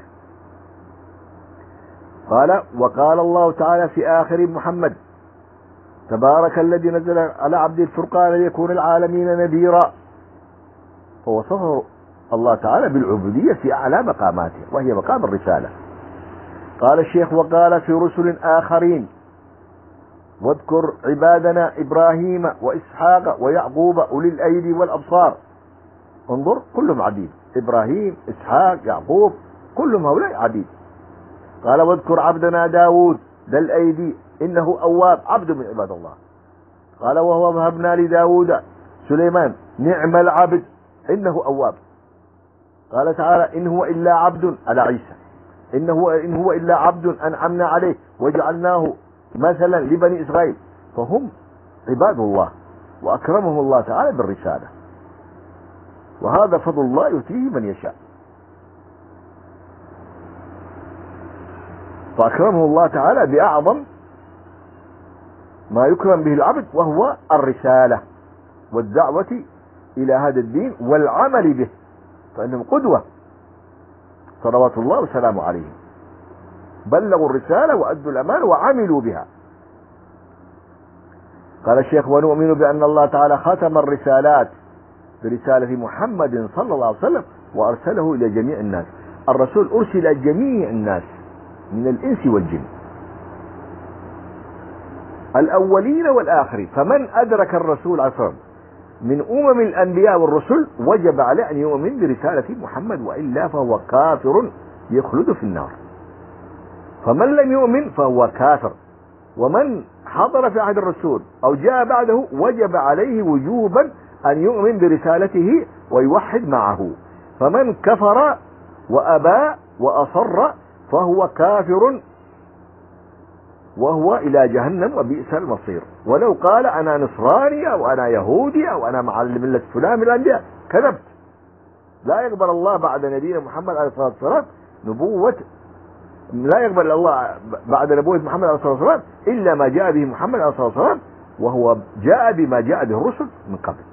قال وقال الله تعالى في آخر محمد تبارك الذي نزل على عبده الفرقان ليكون العالمين نذيرا. فوصفه الله تعالى بالعبودية في أعلى مقاماته وهي مقام الرسالة. قال الشيخ وقال في رسل آخرين واذكر عبادنا إبراهيم وإسحاق ويعقوب أولي الأيدي والأبصار. انظر كلهم عبيد، إبراهيم إسحاق يعقوب كلهم هؤلاء عبيد. قال واذكر عبدنا داود ذا الأيدي إنه أواب عبد من عباد الله. قال وهو وهبنا لداود سليمان نعم العبد إنه أواب. قال تعالى إن هو إلا عبد على عيسى إنه إن هو إلا عبد أنعمنا عليه وجعلناه مثلا لبني إسرائيل. فهم عباد الله وأكرمهم الله تعالى بالرسالة، وهذا فضل الله يؤتيه من يشاء. فأكرمه الله تعالى بأعظم ما يكرم به العبد وهو الرسالة والدعوة إلى هذا الدين والعمل به، فإنهم قدوة صلوات الله وسلامه عليهم، بلغوا الرسالة وأدوا الأمان وعملوا بها. قال الشيخ ونؤمن بأن الله تعالى ختم الرسالات برسالة محمد صلى الله عليه وسلم وأرسله إلى جميع الناس. الرسول أرسل إلى جميع الناس من الإنس والجن الأولين والآخرين، فمن أدرك الرسول عليه الصلاة والسلام من أمم الأنبياء والرسل وجب عليه أن يؤمن برسالة محمد، وإلا فهو كافر يخلد في النار. فمن لم يؤمن فهو كافر. ومن حضر في عهد الرسول أو جاء بعده وجب عليه وجوبا أن يؤمن برسالته ويوحد معه. فمن كفر وأبى وأصر فهو كافر وهو إلى جهنم وبئس المصير. ولو قال أنا نصراني أو أنا يهودي أو أنا مع ملة فلان من الأنبياء كذبت. لا يقبل الله بعد نبينا محمد عليه الصلاة والسلام نبوة، لا يقبل الله بعد نبوة محمد عليه الصلاة والسلام إلا ما جاء به محمد عليه الصلاة والسلام، وهو جاء بما جاء به الرسل من قبل.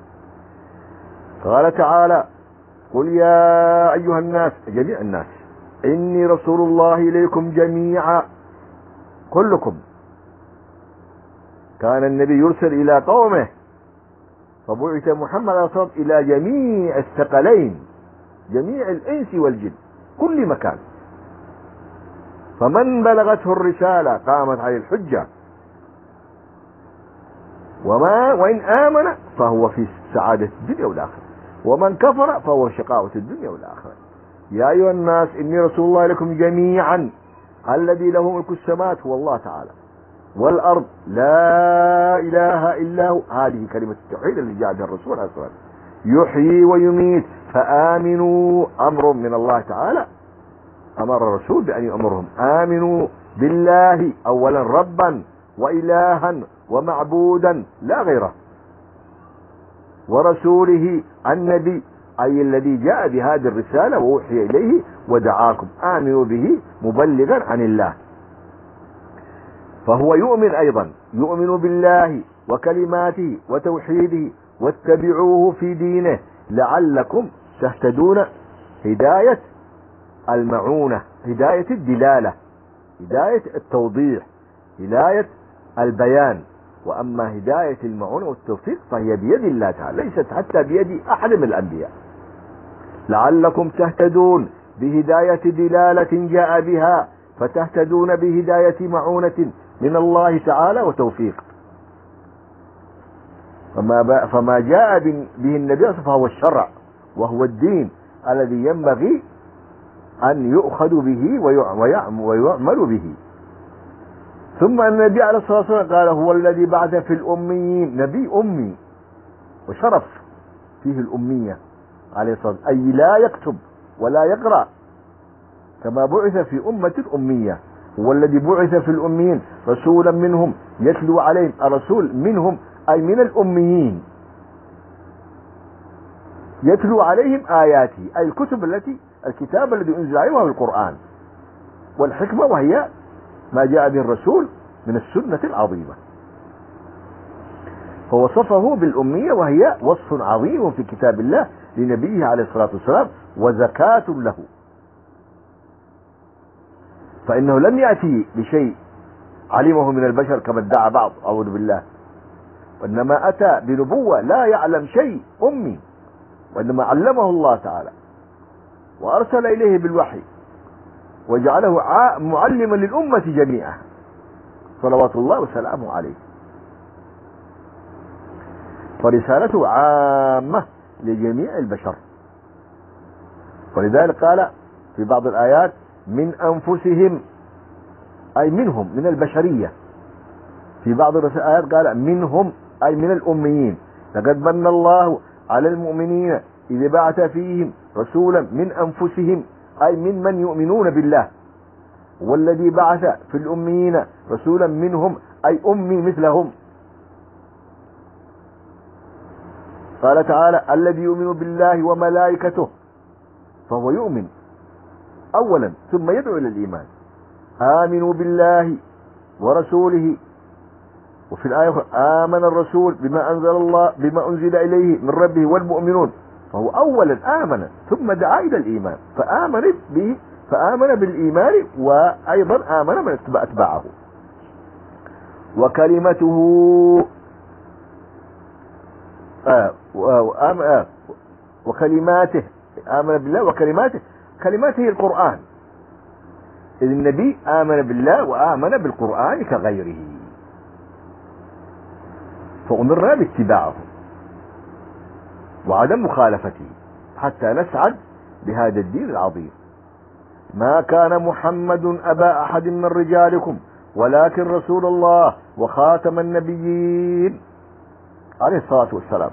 قال تعالى قل يا أيها الناس جميع الناس إني رسول الله إليكم جميعا كلكم. كان النبي يرسل إلى قومه فبعث محمد عليه الصلاة والسلام إلى جميع الثقلين جميع الإنس والجن كل مكان. فمن بلغته الرسالة قامت عليه الحجة، وما وإن آمن فهو في سعادة الدنيا والآخرة، ومن كفر فهو شقاوة الدنيا والآخرة. يا أيها الناس إني رسول الله لكم جميعا الذي له ملك السماوات هو الله تعالى والأرض لا إله إلا هو. هذه كلمة التوحيد اللي جاء بها الرسول عليه الصلاة والسلام. يحيي ويميت فآمنوا أمر من الله تعالى أمر الرسول بأن يأمرهم آمنوا بالله أولا ربا وإلها ومعبودا لا غيره، ورسوله النبي أي الذي جاء بهذه الرسالة ووحي إليه ودعاكم، آمنوا به مبلغا عن الله. فهو يؤمن أيضا، يؤمن بالله وكلماته وتوحيده، واتبعوه في دينه لعلكم تهتدون، هداية المعونة، هداية الدلالة، هداية التوضيح، هداية البيان. وأما هداية المعونة والتوفيق فهي بيد الله تعالى، ليست حتى بيد أحد من الأنبياء. لعلكم تهتدون بهداية دلالة جاء بها، فتهتدون بهداية معونة من الله تعالى وتوفيق. فما, فما جاء به النبي فهو الشرع وهو الدين الذي ينبغي أن يؤخذ به ويعمل به. ثم النبي عليه الصلاة والسلام قال هو الذي بعث في الأميين، نبي أمي وشرف فيه الأمية عليه الصلاة والسلام، أي لا يكتب ولا يقرأ، كما بعث في أمة الأمية. هو الذي بعث في الأميين رسولا منهم يتلو عليهم، الرسول منهم أي من الأميين، يتلو عليهم آياته أي الكتب التي الكتاب الذي أنزل عليه وهو القرآن، والحكمة وهي ما جاء به الرسول من السنة العظيمة. فوصفه بالأمية وهي وصف عظيم في كتاب الله لنبيه عليه الصلاة والسلام وزكاة له، فإنه لم يأتي بشيء علمه من البشر كما ادعى بعض أعوذ بالله، وإنما أتى بنبوة لا يعلم شيء أمي، وإنما علمه الله تعالى وأرسل إليه بالوحي وجعله معلما للأمة جميعا صلوات الله وسلامه عليه. فرسالته عامة لجميع البشر، ولذلك قال في بعض الآيات من أنفسهم أي منهم من البشرية، في بعض الآيات قال منهم أي من الأميين. لقد من الله على المؤمنين إذ بعث فيهم رسولا من أنفسهم أي من من يؤمنون بالله، والذي بعث في الأميين رسولا منهم أي أمي مثلهم. قال تعالى الذي يؤمن بالله وملائكته، فهو يؤمن أولا ثم يدعو إلى الإيمان. آمنوا بالله ورسوله، وفي الآية آمن الرسول بما أنزل الله بما أنزل إليه من ربه والمؤمنون، فهو أولا آمن ثم دعا إلى الإيمان، فآمن به فآمن بالإيمان وأيضا آمن من أتباعه. وكلمته آه آه وكلماته، آمن بالله وكلماته، كلماته القرآن، إذ النبي آمن بالله وآمن بالقرآن كغيره، فأمرنا باتباعه وعدم مخالفته حتى نسعد بهذا الدين العظيم. ما كان محمد أبا أحد من رجالكم ولكن رسول الله وخاتم النبيين عليه الصلاة والسلام،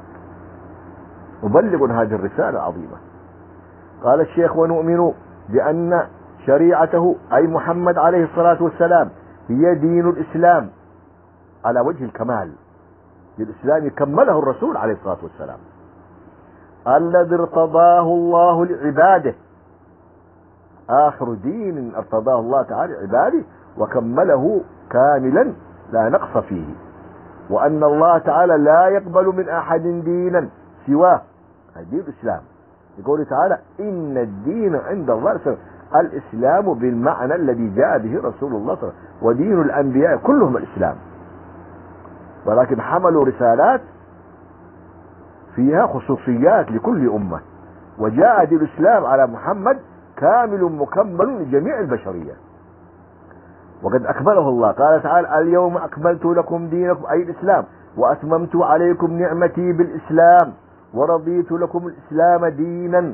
مبلغ هذه الرسالة العظيمة. قال الشيخ ونؤمن بأن شريعته أي محمد عليه الصلاة والسلام هي دين الإسلام على وجه الكمال، الإسلام كمله الرسول عليه الصلاة والسلام الذي ارتضاه الله لعباده، آخر دين ارتضاه الله تعالى لعباده وكمله كاملا لا نقص فيه، وأن الله تعالى لا يقبل من أحد دينا سواه، دين الإسلام. يقول تعالى إن الدين عند الله الإسلام بالمعنى الذي جاء به رسول الله صلى الله عليه وسلم، ودين الأنبياء كلهم الإسلام، ولكن حملوا رسالات فيها خصوصيات لكل أمة، وجاء دين الإسلام على محمد كامل مكمل لجميع البشرية، وقد أكمله الله. قال تعالى اليوم أكملت لكم دينكم أي الإسلام وأتممت عليكم نعمتي بالإسلام ورضيت لكم الإسلام دينا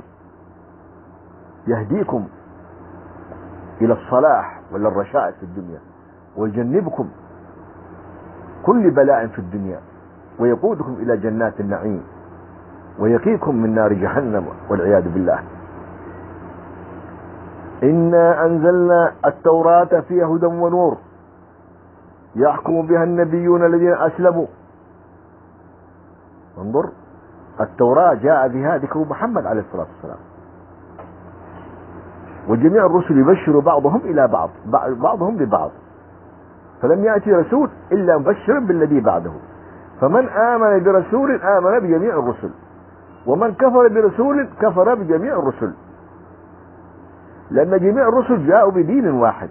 يهديكم إلى الصلاح وإلى الرشاد في الدنيا ويجنبكم كل بلاء في الدنيا ويقودكم إلى جنات النعيم ويقيكم من نار جهنم والعياذ بالله. إنا أنزلنا التوراة فيها هدى ونور يحكم بها النبيون الذين أسلموا. انظر، التوراة جاء بها ذكر محمد عليه الصلاة والسلام، وجميع الرسل يبشر بعضهم إلى بعض بعضهم لبعض، فلم يأتي رسول إلا مبشرا بالذي بعده، فمن آمن برسول آمن بجميع الرسل، ومن كفر برسول كفر بجميع الرسل، لأن جميع الرسل جاءوا بدين واحد.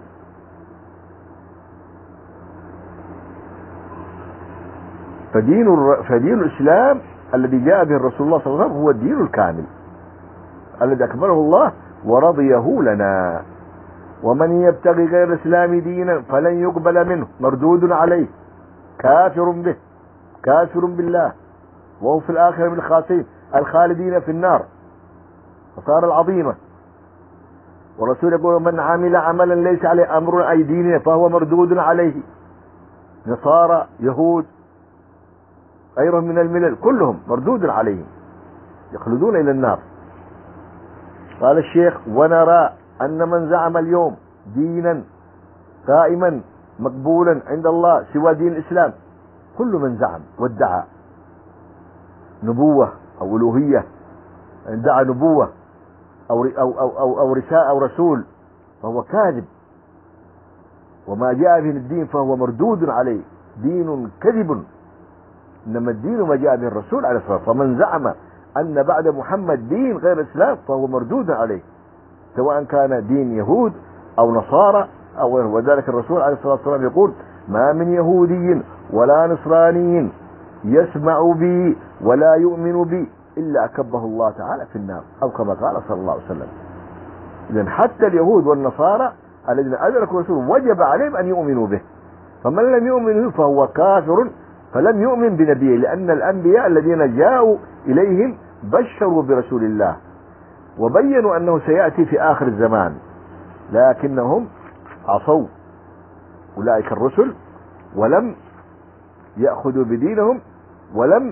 فدين فدين الإسلام الذي جاء به الرسول الله صلى الله عليه وسلم هو الدين الكامل الذي أكمله الله ورضيه لنا. ومن يبتغي غير الإسلام دينا فلن يقبل منه مردود عليه كافر به كافر بالله وهو في الآخرة من الخاسرين الخالدين في النار وصار العظيمة. والرسول يقول من عمل عملا ليس عليه أمر أي ديننا فهو مردود عليه. نصارى يهود غيرهم من الملل كلهم مردود عليهم يخلدون إلى النار. قال الشيخ ونرى أن من زعم اليوم دينا قائما مقبولا عند الله سوى دين الإسلام، كل من زعم وادعى نبوة أو ألوهية، ادعى نبوة أو أو أو أو, أو رسالة أو رسول فهو كاذب، وما جاء به الدين فهو مردود عليه، دين كذب، إنما الدين ما جاء به الرسول عليه الصلاة والسلام. فمن زعم أن بعد محمد دين غير الإسلام فهو مردود عليه، سواء كان دين يهود أو نصارى أو. وذلك الرسول عليه الصلاة والسلام يقول ما من يهودي ولا نصراني يسمع بي ولا يؤمن بي إلا أكبه الله تعالى في النار، أو كما قال صلى الله عليه وسلم. إذن حتى اليهود والنصارى الذين أدركوا الرسول وجب عليهم أن يؤمنوا به، فمن لم يؤمن به فهو كافر فلم يؤمن بنبيه، لأن الأنبياء الذين جاءوا إليهم بشروا برسول الله وبينوا أنه سيأتي في آخر الزمان، لكنهم عصوا أولئك الرسل ولم يأخذوا بدينهم ولم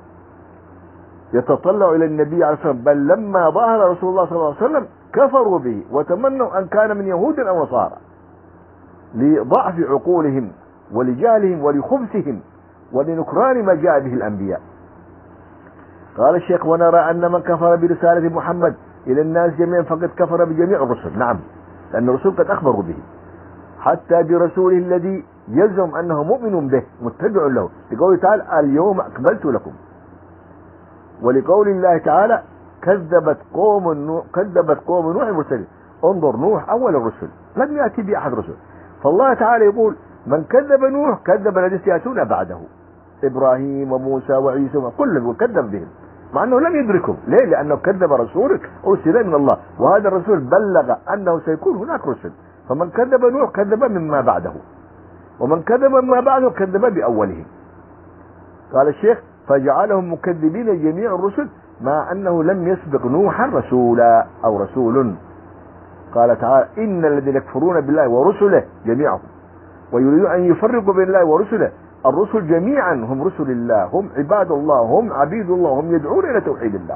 يتطلعوا إلى النبي عليه الصلاة والسلام، بل لما ظهر رسول الله صلى الله عليه وسلم كفروا به وتمنوا أن كان من يهود أو نصارى لضعف عقولهم ولجهلهم ولخبثهم ولنكران ما جاء به الأنبياء. قال الشيخ ونرى أن من كفر برسالة محمد إلى الناس جميعا فقد كفر بجميع الرسل. نعم، لأن الرسول قد أخبروا به، حتى برسوله الذي يزعم أنه مؤمن به متبع له، لقوله تعالى اليوم أكملت لكم، ولقول الله تعالى كذبت قوم نوح كذبت قوم نوح المرسلين. انظر، نوح أول الرسل لم يأتي بأحد رسل، فالله تعالى يقول من كذب نوح كذب الذين سيأتون بعده، إبراهيم وموسى وعيسى وكلهم كذب بهم، مع أنه لم يدركهم. ليه؟ لأنه كذب رسول أرسل من الله، وهذا الرسول بلغ أنه سيكون هناك رسل، فمن كذب نوح كذب مما بعده، ومن كذب مما بعده كذب بأوله. قال الشيخ فجعلهم مكذبين جميع الرسل مع أنه لم يسبق نوحا رسولا أو رسول. قال تعالى إن الذين يكفرون بالله ورسله جميعهم ويريدون أن يفرقوا بين الله ورسله، الرسل جميعا هم رسل الله، هم عباد الله، هم عبيد الله، هم يدعون إلى توحيد الله.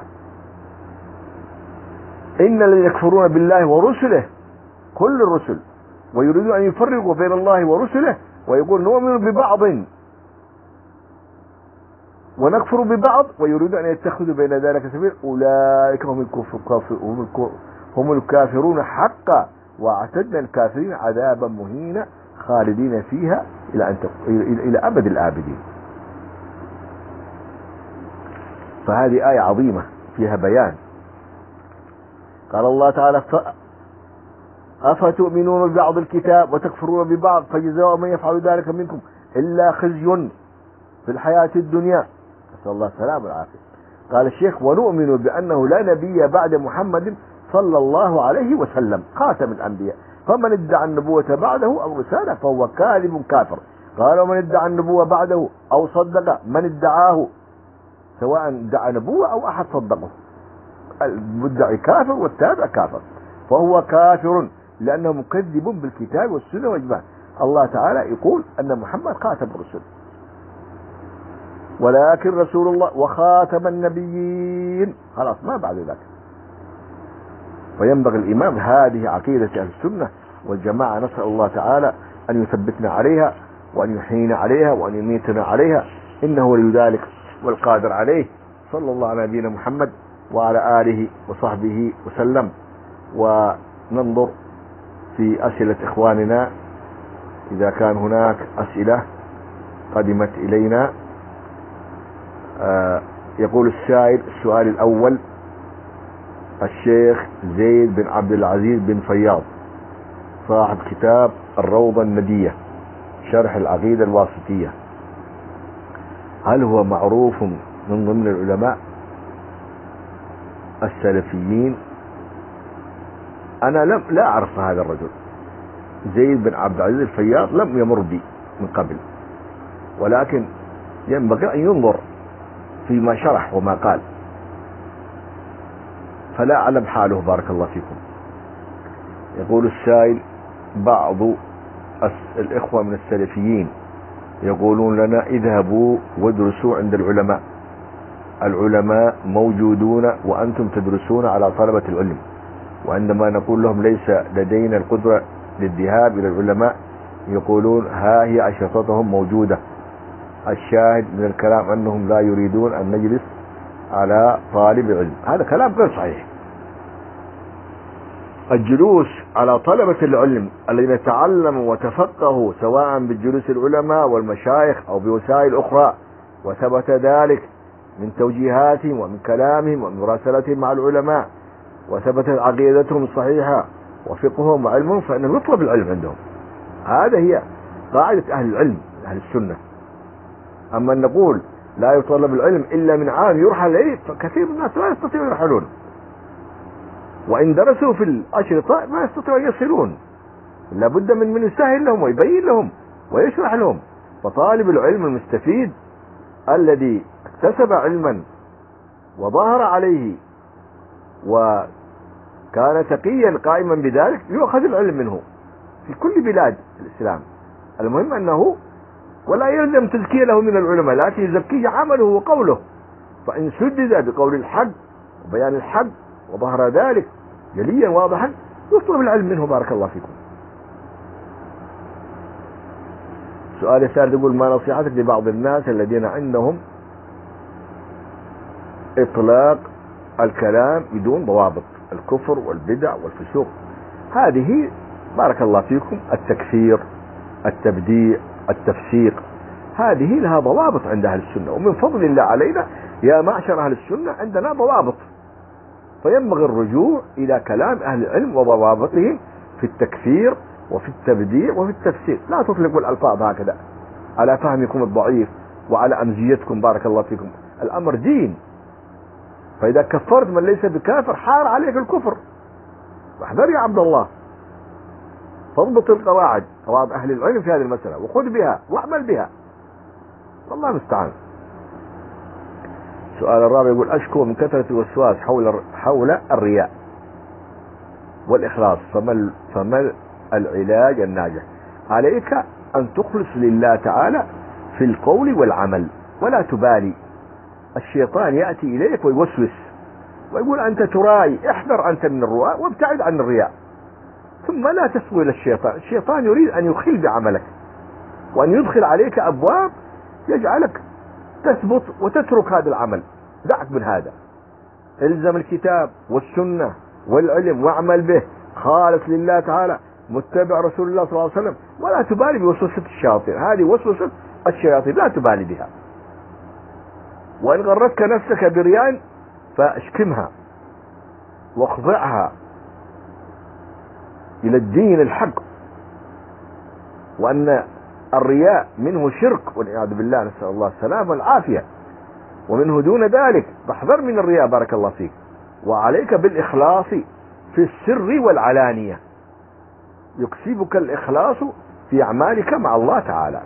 إن الذين يكفرون بالله ورسله كل الرسل ويريدون أن يفرقوا بين الله ورسله ويقول نؤمن ببعض ونكفر ببعض ويريدون أن يتخذوا بين ذلك سبيل، أولئك هم الكافر هم الكافرون حقا واعتدنا الكافرين عذابا مهينا خالدين فيها إلى أن إلى أبد الآبدين. فهذه آية عظيمة فيها بيان. قال الله تعالى أفتؤمنون ببعض الكتاب وتكفرون ببعض فجزاء من يفعل ذلك منكم إلا خزي في الحياة الدنيا، نسأل الله السلامة والعافية. قال الشيخ ونؤمن بأنه لا نبي بعد محمد صلى الله عليه وسلم خاتم الأنبياء، فمن ادعى النبوة بعده أو رسالة فهو كاذب كافر. قال ومن ادعى النبوة بعده أو صدق من ادعاه، سواء ادعى نبوة أو أحد صدقه، المدعي كافر والتابع كافر، فهو كافر لأنه مكذب بالكتاب والسنة والإجماع. الله تعالى يقول أن محمد خاتم الرسل ولكن رسول الله وخاتم النبيين، خلاص ما بعد ذلك. وينبغي الإمام. هذه عقيدة أهل السنة والجماعة، نسأل الله تعالى أن يثبتنا عليها وأن يحيينا عليها وأن يميتنا عليها، إنه ولي ذلك والقادر عليه. صلى الله على نبينا محمد وعلى آله وصحبه وسلم. وننظر في أسئلة إخواننا إذا كان هناك أسئلة قدمت إلينا. آه يقول السائل السؤال الأول: الشيخ زيد بن عبد العزيز بن فياض صاحب كتاب الروضة الندية شرح العقيدة الواسطية، هل هو معروف من ضمن العلماء السلفيين؟ أنا لم لا أعرف هذا الرجل زيد بن عبد العزيز الفياض، لم يمر بي من قبل، ولكن ينبغي أن ينظر فيما شرح وما قال، فلا أعلم حاله. بارك الله فيكم. يقول السائل: بعض الإخوة من السلفيين يقولون لنا اذهبوا وادرسوا عند العلماء، العلماء موجودون وأنتم تدرسون على طلبة العلم، وعندما نقول لهم ليس لدينا القدرة للذهاب إلى العلماء يقولون ها هي أشرطتهم موجودة. الشاهد من الكلام أنهم لا يريدون أن نجلس على طالب علم. هذا كلام غير صحيح. الجلوس على طلبة العلم الذين تعلموا وتفقهوا سواء بالجلوس العلماء والمشايخ أو بوسائل أخرى، وثبت ذلك من توجيهاتهم ومن كلامهم ومن مراسلتهم مع العلماء، وثبتت عقيدتهم الصحيحة وفقههم وعلمهم، فإنهم يطلب العلم عندهم. هذا هي قاعدة أهل العلم أهل السنة. أما أن نقول لا يطلب العلم إلا من عام يرحل إليه، فكثير من الناس لا يستطيعون يرحلون، وإن درسوا في الأشرطة ما يستطيعون يصلون، لابد من من يسهل لهم ويبين لهم ويشرح لهم. فطالب العلم المستفيد الذي اكتسب علما وظهر عليه وكان تقيا قائما بذلك يؤخذ العلم منه في كل بلاد الإسلام. المهم أنه ولا يلزم تزكية له من العلماء، لكن يزكيه عمله وقوله، فإن سدد بقول الحق وبيان الحق وظهر ذلك جليا واضحا يطلب العلم منه. بارك الله فيكم. سؤال الثالث يقول: ما نصيحتك لبعض الناس الذين عندهم إطلاق الكلام بدون ضوابط، الكفر والبدع والفسوق؟ هذه بارك الله فيكم التكفير، التبديع، التفسيق، هذه لها ضوابط عند أهل السنة، ومن فضل الله علينا يا معشر أهل السنة عندنا ضوابط، فينبغي الرجوع إلى كلام أهل العلم وضوابطهم في التكفير وفي التبديع وفي التفسير. لا تطلقوا الألفاظ هكذا على فهمكم الضعيف وعلى أمزيتكم. بارك الله فيكم. الأمر دين، فإذا كفرت من ليس بكافر حار عليك الكفر. واحذر يا عبد الله، فاضبط القواعد، قواعد أهل العلم في هذه المسألة، وخذ بها واعمل بها، والله المستعان. السؤال الرابع يقول: أشكو من كثرة الوسواس حول حول الرياء والإخلاص، فما فما العلاج الناجح؟ عليك أن تخلص لله تعالى في القول والعمل ولا تبالي. الشيطان يأتي إليك ويوسوس ويقول أنت تراي، احذر أنت من الرواء وابتعد عن الرياء، ثم لا تسوي للشيطان. الشيطان يريد أن يخل بعملك وأن يدخل عليك أبواب يجعلك تثبت وتترك هذا العمل. دعك من هذا، الزم الكتاب والسنة والعلم واعمل به، خالص لله تعالى، متبع رسول الله صلى الله عليه وسلم، ولا تبالي بوسوسة الشياطين. هذه وسوسة الشياطين لا تبالي بها. وإن غرتك نفسك برياء فاشكمها واخضعها إلى الدين الحق، وأن الرياء منه شرك والعياذ بالله، نسأل الله السلامة والعافية، ومنه دون ذلك. فاحذر من الرياء بارك الله فيك، وعليك بالإخلاص في السر والعلانية، يكسبك الإخلاص في أعمالك مع الله تعالى.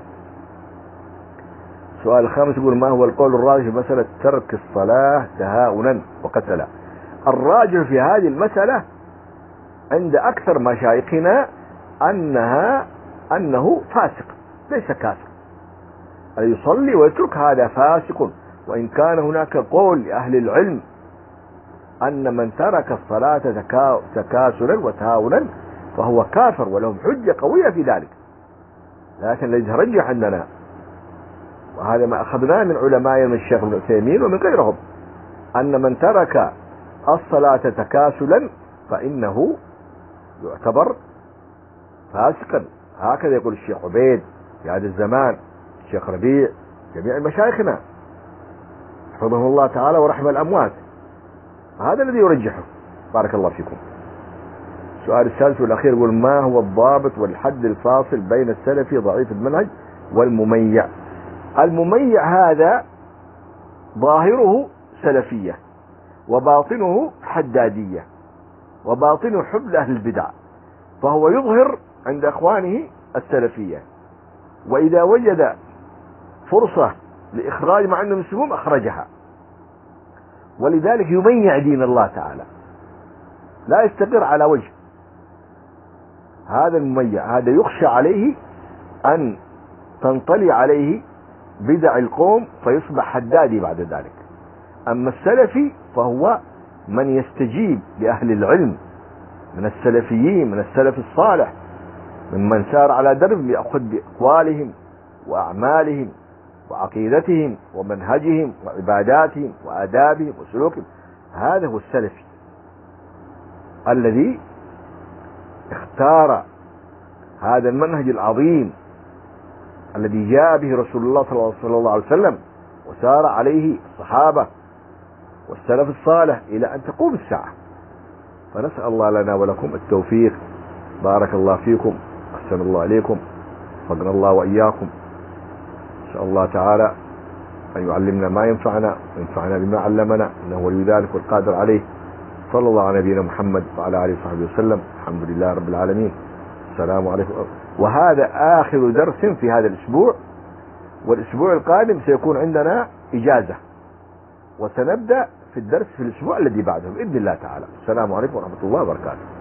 السؤال الخامس يقول: ما هو القول الراجح في مسألة ترك الصلاة تهاونا وقتلا؟ الراجح في هذه المسألة عند أكثر مشايخنا أنها أنه فاسق ليس كافر. أن يصلي ويترك هذا فاسق، وإن كان هناك قول لأهل العلم أن من ترك الصلاة تكا... تكاسلا وتهاونا فهو كافر، ولهم حجة قوية في ذلك. لكن الذي يترجح عندنا، وهذا ما أخذناه من علماء من الشيخ ابن عثيمين ومن غيرهم، أن من ترك الصلاة تكاسلا فإنه يعتبر فاسقا. هكذا يقول الشيخ عبيد في هذا الزمان، الشيخ ربيع، جميع مشايخنا حفظهم الله تعالى ورحم الأموات. هذا الذي يرجحه. بارك الله فيكم. السؤال الثالث والأخير يقول: ما هو الضابط والحد الفاصل بين السلفي ضعيف المنهج والمميع؟ المميع هذا ظاهره سلفية وباطنه حدادية وباطنه حب لأهل البدع، فهو يظهر عند أخوانه السلفية، وإذا وجد فرصة لإخراج مع أنهم يسلمون أخرجها، ولذلك يميع دين الله تعالى، لا يستقر على وجه. هذا المميع، هذا يخشى عليه أن تنطلي عليه بدع القوم فيصبح حدادي بعد ذلك. أما السلفي فهو من يستجيب لأهل العلم من السلفيين، من السلف الصالح، ممن سار على درب يأخذ بأقوالهم وأعمالهم وعقيدتهم ومنهجهم وعباداتهم وآدابهم وسلوكهم. هذا هو السلفي الذي اختار هذا المنهج العظيم الذي جاء به رسول الله صلى الله عليه وسلم وسار عليه الصحابة والسلف الصالح إلى أن تقوم الساعة. فنسأل الله لنا ولكم التوفيق. بارك الله فيكم، أحسن الله إليكم، فضل الله وإياكم. إن شاء الله تعالى أن يعلمنا ما ينفعنا وينفعنا بما علمنا، إنه ولي ذلك والقادر عليه. صلى الله على نبينا محمد وعلى آله وصحبه وسلم. الحمد لله رب العالمين. السلام عليكم. وهذا آخر درس في هذا الأسبوع، والأسبوع القادم سيكون عندنا إجازة، وسنبدأ في الدرس في الأسبوع الذي بعده بإذن الله تعالى. السلام عليكم ورحمة الله وبركاته.